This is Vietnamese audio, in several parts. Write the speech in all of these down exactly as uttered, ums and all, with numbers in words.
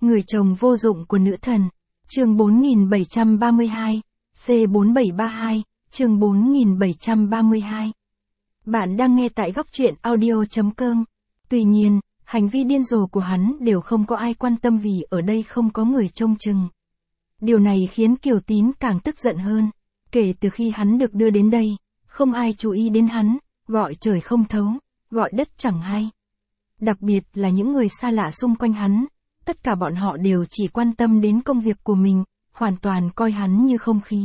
Người chồng vô dụng của nữ thần. Chương bốn nghìn bảy trăm ba mươi hai, C bốn bảy ba hai, chương bốn nghìn bảy trăm ba mươi hai. Bạn đang nghe tại góc truyện audio chấm com. Tuy nhiên, hành vi điên rồ của hắn đều không có ai quan tâm vì ở đây không có người trông chừng. Điều này khiến Kiều Tín càng tức giận hơn. Kể từ khi hắn được đưa đến đây, không ai chú ý đến hắn, gọi trời không thấu, gọi đất chẳng hay. Đặc biệt là những người xa lạ xung quanh hắn, tất cả bọn họ đều chỉ quan tâm đến công việc của mình, hoàn toàn coi hắn như không khí.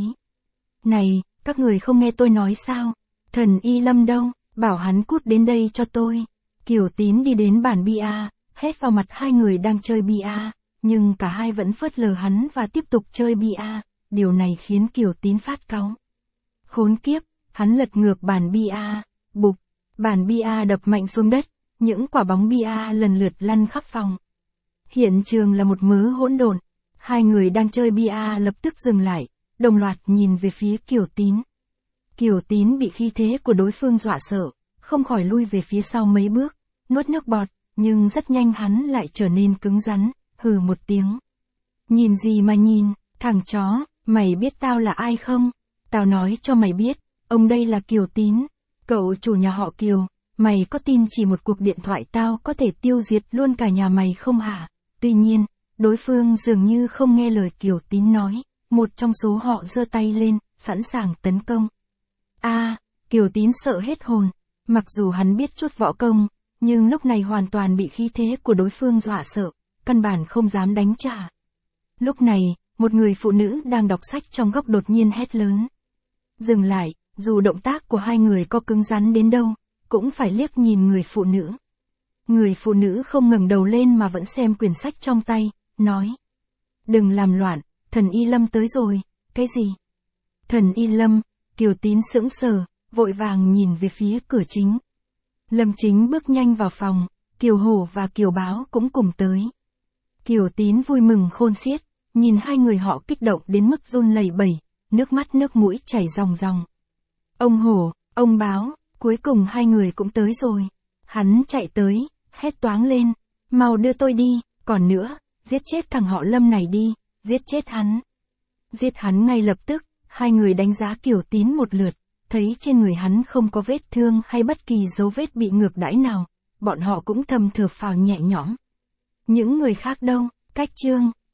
Này, các người không nghe tôi nói sao? Thần Y Lâm đâu, bảo hắn cút đến đây cho tôi. Kiều Tín đi đến bàn bia, hét vào mặt hai người đang chơi bia, nhưng cả hai vẫn phớt lờ hắn và tiếp tục chơi bia, điều này khiến Kiều Tín phát cáu. Khốn kiếp, hắn lật ngược bàn bia, bụp, bàn bia đập mạnh xuống đất, những quả bóng bia lần lượt lăn khắp phòng. Hiện trường là một mớ hỗn độn, hai người đang chơi bia lập tức dừng lại, đồng loạt nhìn về phía Kiều Tín. Kiều Tín bị khí thế của đối phương dọa sợ, không khỏi lui về phía sau mấy bước, nuốt nước bọt, nhưng rất nhanh hắn lại trở nên cứng rắn, hừ một tiếng. Nhìn gì mà nhìn, thằng chó, mày biết tao là ai không? Tao nói cho mày biết, ông đây là Kiều Tín, cậu chủ nhà họ Kiều, mày có tin chỉ một cuộc điện thoại tao có thể tiêu diệt luôn cả nhà mày không hả? Tuy nhiên, đối phương dường như không nghe lời Kiều Tín nói, một trong số họ giơ tay lên, sẵn sàng tấn công. A, à, Kiều Tín sợ hết hồn, mặc dù hắn biết chút võ công, nhưng lúc này hoàn toàn bị khí thế của đối phương dọa sợ, căn bản không dám đánh trả. Lúc này, một người phụ nữ đang đọc sách trong góc đột nhiên hét lớn. Dừng lại, dù động tác của hai người có cứng rắn đến đâu, cũng phải liếc nhìn người phụ nữ. Người phụ nữ không ngẩng đầu lên mà vẫn xem quyển sách trong tay, nói. Đừng làm loạn, thần Y Lâm tới rồi. Cái gì? Thần Y Lâm? Kiều Tín sững sờ, vội vàng nhìn về phía cửa chính. Lâm Chính bước nhanh vào phòng, Kiều Hổ và Kiều Báo cũng cùng tới. Kiều Tín vui mừng khôn xiết, nhìn hai người họ kích động đến mức run lẩy bẩy, nước mắt nước mũi chảy ròng ròng. Ông Hổ, ông Báo, cuối cùng hai người cũng tới rồi. Hắn chạy tới, hét toáng lên, mau đưa tôi đi, còn nữa, giết chết thằng họ Lâm này đi, giết chết hắn. Giết hắn ngay lập tức, hai người đánh giá Kiều Tín một lượt, thấy trên người hắn không có vết thương hay bất kỳ dấu vết bị ngược đãi nào, bọn họ cũng thầm thở phào nhẹ nhõm. Những người khác đâu? Cách Trương,